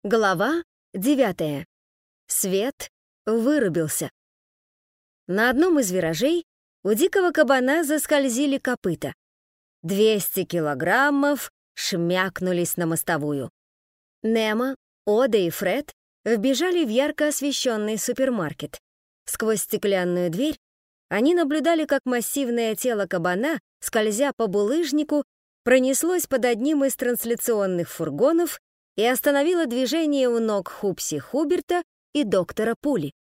Глава 9. Свет вырубился. На одном из виражей у дикого кабана заскользили копыта. 200 килограммов шмякнулись на мостовую. Немо, Ода и Фред вбежали в ярко освещенный супермаркет. Сквозь стеклянную дверь они наблюдали, как массивное тело кабана, скользя по булыжнику, пронеслось под одним из трансляционных фургонов и остановила движение у ног Хупси Хуберта и доктора Пули.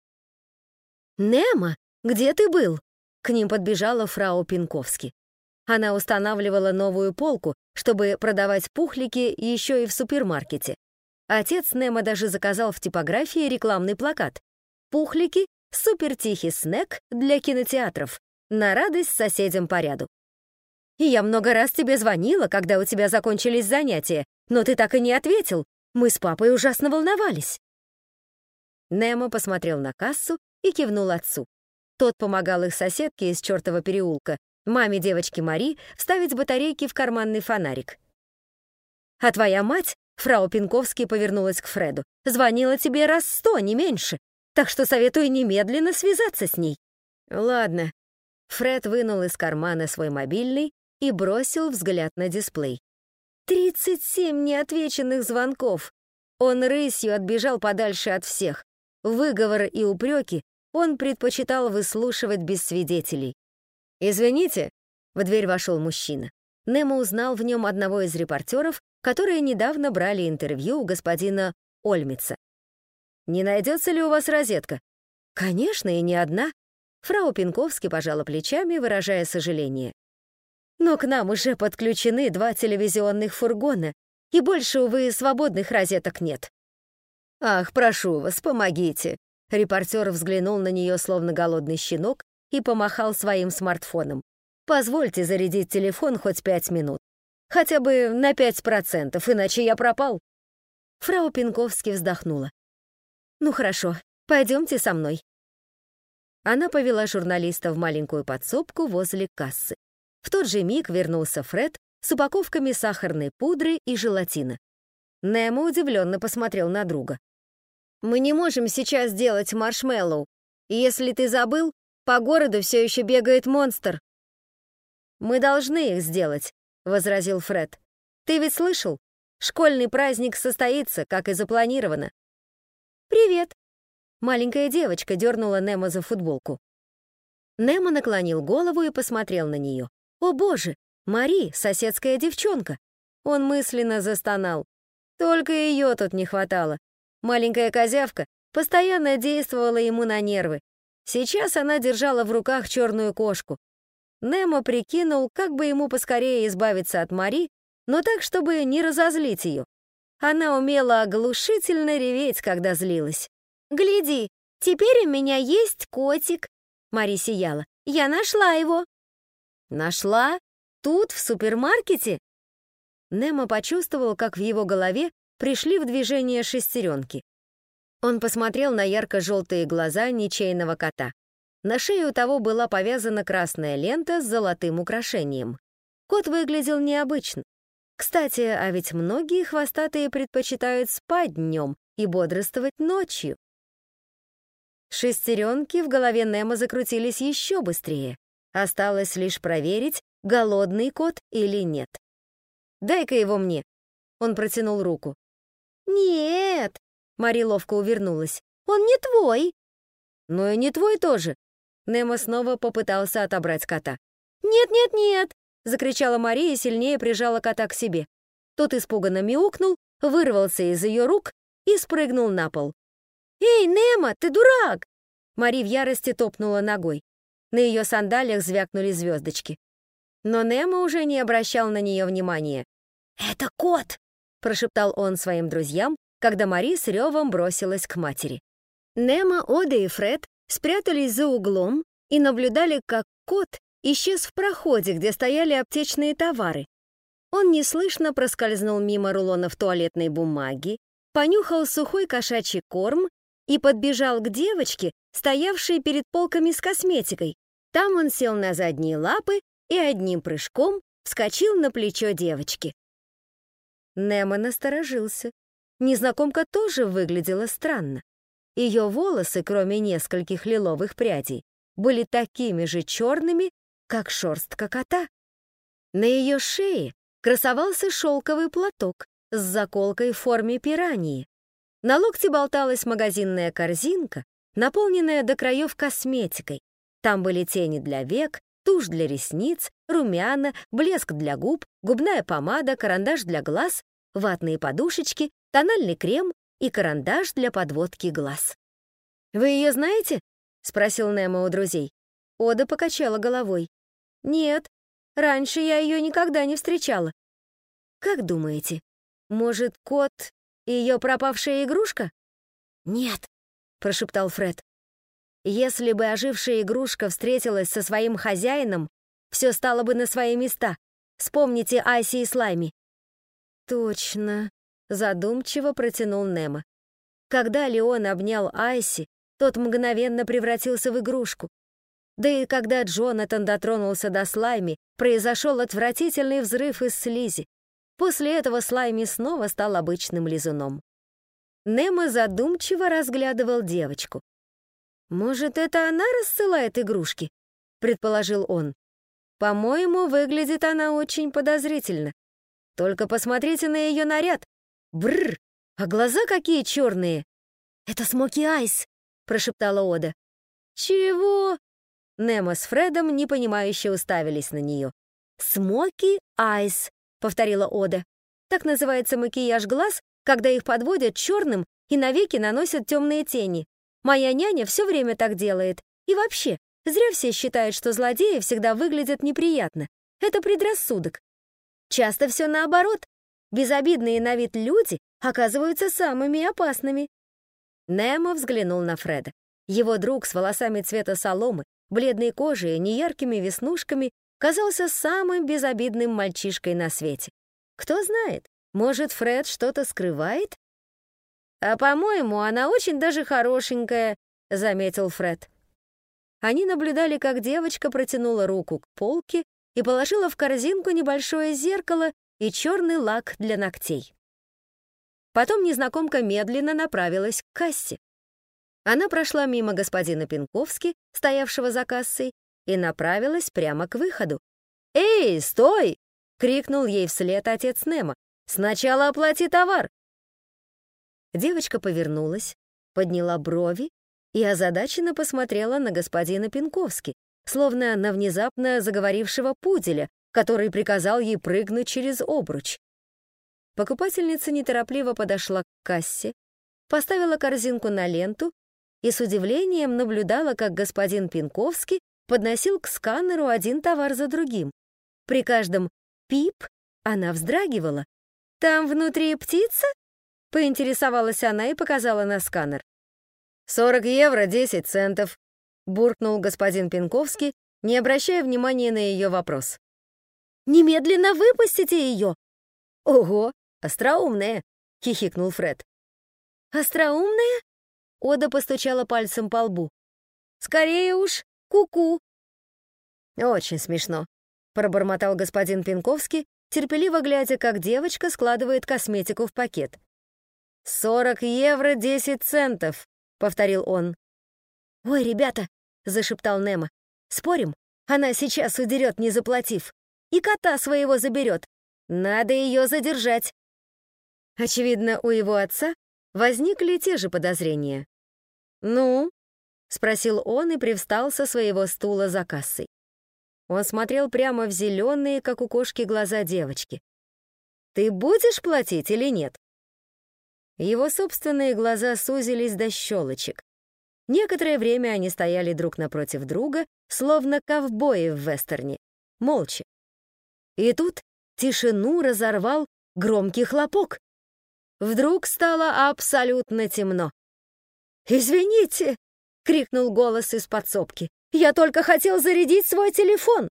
«Немо, где ты был?» К ним подбежала фрау Пинковски. Она устанавливала новую полку, чтобы продавать пухлики еще и в супермаркете. Отец Немо даже заказал в типографии рекламный плакат. «Пухлики — супертихий снэк для кинотеатров, на радость соседям по ряду». «И я много раз тебе звонила, когда у тебя закончились занятия, но ты так и не ответил. Мы с папой ужасно волновались». Немо посмотрел на кассу и кивнул отцу. Тот помогал их соседке из чертова переулка, маме девочки Мари, вставить батарейки в карманный фонарик. «А твоя мать, фрау Пинковски повернулась к Фреду, звонила тебе раз 100, не меньше, так что советую немедленно связаться с ней». «Ладно». Фред вынул из кармана свой мобильный и бросил взгляд на дисплей. 37 неотвеченных звонков. Он рысью отбежал подальше от всех. Выговоры и упреки он предпочитал выслушивать без свидетелей. «Извините», — в дверь вошел мужчина. Немо узнал в нем одного из репортеров, которые недавно брали интервью у господина Ольмица. «Не найдется ли у вас розетка?» «Конечно, и не одна». Фрау Пинковски пожала плечами, выражая сожаление. «Но к нам уже подключены 2 телевизионных фургона, и больше, увы, свободных розеток нет». «Ах, прошу вас, помогите!» Репортер взглянул на нее, словно голодный щенок, и помахал своим смартфоном. «Позвольте зарядить телефон хоть 5 минут. Хотя бы на 5%, иначе я пропал». Фрау Пинковски вздохнула. «Ну хорошо, пойдемте со мной». Она повела журналиста в маленькую подсобку возле кассы. В тот же миг вернулся Фред с упаковками сахарной пудры и желатина. Немо удивленно посмотрел на друга. «Мы не можем сейчас делать маршмеллоу. Если ты забыл, по городу все еще бегает монстр». «Мы должны их сделать», — возразил Фред. «Ты ведь слышал? Школьный праздник состоится, как и запланировано». «Привет». Маленькая девочка дернула Немо за футболку. Немо наклонил голову и посмотрел на нее. «О боже, Мари, соседская девчонка!» Он мысленно застонал. Только ее тут не хватало. Маленькая козявка постоянно действовала ему на нервы. Сейчас она держала в руках черную кошку. Немо прикинул, как бы ему поскорее избавиться от Мари, но так, чтобы не разозлить ее. Она умела оглушительно реветь, когда злилась. «Гляди, теперь у меня есть котик!» Мари сияла. «Я нашла его!» «Нашла? Тут, в супермаркете?» Немо почувствовал, как в его голове пришли в движение шестеренки. Он посмотрел на ярко-желтые глаза ничейного кота. На шее у того была повязана красная лента с золотым украшением. Кот выглядел необычно. Кстати, а ведь многие хвостатые предпочитают спать днем и бодрствовать ночью. Шестеренки в голове Немо закрутились еще быстрее. Осталось лишь проверить, голодный кот или нет. «Дай-ка его мне». Он протянул руку. «Нет!» — Мари ловко увернулась. «Он не твой!» «Ну и не твой тоже!» Немо снова попытался отобрать кота. «Нет, нет, нет!» — закричала Мари и сильнее прижала кота к себе. Тот испуганно мяукнул, вырвался из ее рук и спрыгнул на пол. «Эй, Немо, ты дурак!» Мари в ярости топнула ногой. На ее сандалиях звякнули звездочки. Но Немо уже не обращал на нее внимания. «Это кот!» — прошептал он своим друзьям, когда Мари с ревом бросилась к матери. Немо, Ода и Фред спрятались за углом и наблюдали, как кот исчез в проходе, где стояли аптечные товары. Он неслышно проскользнул мимо рулонов туалетной бумаги, понюхал сухой кошачий корм и подбежал к девочке, стоявшей перед полками с косметикой. Там он сел на задние лапы и одним прыжком вскочил на плечо девочки. Немо насторожился. незнакомка тоже выглядела странно. Ее волосы, кроме нескольких лиловых прядей, были такими же черными, как шерстка кота. На ее шее красовался шелковый платок с заколкой в форме пираньи. На локте болталась магазинная корзинка, наполненная до краев косметикой. Там были тени для век, тушь для ресниц, румяна, блеск для губ, губная помада, карандаш для глаз, ватные подушечки, тональный крем и карандаш для подводки глаз. «Вы ее знаете?» — спросил Немо у друзей. Ода покачала головой. «Нет, раньше я ее никогда не встречала». «Как думаете, может, кот — ее пропавшая игрушка?» «Нет», — прошептал Фред. «Если бы ожившая игрушка встретилась со своим хозяином, все стало бы на свои места. Вспомните Айси и Слайми». «Точно», — задумчиво протянул Немо. Когда Леон обнял Айси, тот мгновенно превратился в игрушку. Да и когда Джонатан дотронулся до Слайми, произошел отвратительный взрыв из слизи. После этого Слайми снова стал обычным лизуном. Немо задумчиво разглядывал девочку. «Может, это она рассылает игрушки?» — предположил он. «По-моему, выглядит она очень подозрительно. Только посмотрите на ее наряд. Бррр, а глаза какие черные!» «Это Смоки Айс!» — прошептала Ода. «Чего?» Немо с Фредом непонимающе уставились на нее. «Смоки Айс», — повторила Ода. «Так называется макияж глаз, когда их подводят черным и навеки наносят темные тени. Моя няня все время так делает. И вообще, зря все считают, что злодеи всегда выглядят неприятно. Это предрассудок. Часто все наоборот. Безобидные на вид люди оказываются самыми опасными». Немо взглянул на Фреда. Его друг с волосами цвета соломы, бледной кожей и неяркими веснушками казался самым безобидным мальчишкой на свете. Кто знает, может, Фред что-то скрывает? «А, по-моему, она очень даже хорошенькая», — заметил Фред. Они наблюдали, как девочка протянула руку к полке и положила в корзинку небольшое зеркало и черный лак для ногтей. Потом незнакомка медленно направилась к кассе. Она прошла мимо господина Пинковски, стоявшего за кассой, и направилась прямо к выходу. «Эй, стой!» — крикнул ей вслед отец Немо. «Сначала оплати товар!» Девочка повернулась, подняла брови и озадаченно посмотрела на господина Пинковски, словно на внезапно заговорившего пуделя, который приказал ей прыгнуть через обруч. Покупательница неторопливо подошла к кассе, поставила корзинку на ленту и с удивлением наблюдала, как господин Пинковски подносил к сканеру один товар за другим. При каждом «пип» она вздрагивала. «Там внутри птица?» — поинтересовалась она и показала на сканер. 40 евро 10 центов», — буркнул господин Пинковски, не обращая внимания на ее вопрос. «Немедленно выпустите ее!» «Ого, остроумная!» — хихикнул Фред. «Остроумная?» — Ода постучала пальцем по лбу. «Скорее уж, ку-ку!» «Очень смешно», — пробормотал господин Пинковски, терпеливо глядя, как девочка складывает косметику в пакет. 40 евро 10 центов», — повторил он. «Ой, ребята», — зашептал Немо, — «спорим, она сейчас удерет, не заплатив, и кота своего заберет. Надо ее задержать». Очевидно, у его отца возникли те же подозрения. «Ну?» — спросил он и привстал со своего стула за кассой. Он смотрел прямо в зеленые, как у кошки, глаза девочки. «Ты будешь платить или нет?» Его собственные глаза сузились до щелочек. Некоторое время они стояли друг напротив друга, словно ковбои в вестерне, молча. И тут тишину разорвал громкий хлопок. Вдруг стало абсолютно темно. «Извините!» — крикнул голос из подсобки. «Я только хотел зарядить свой телефон!»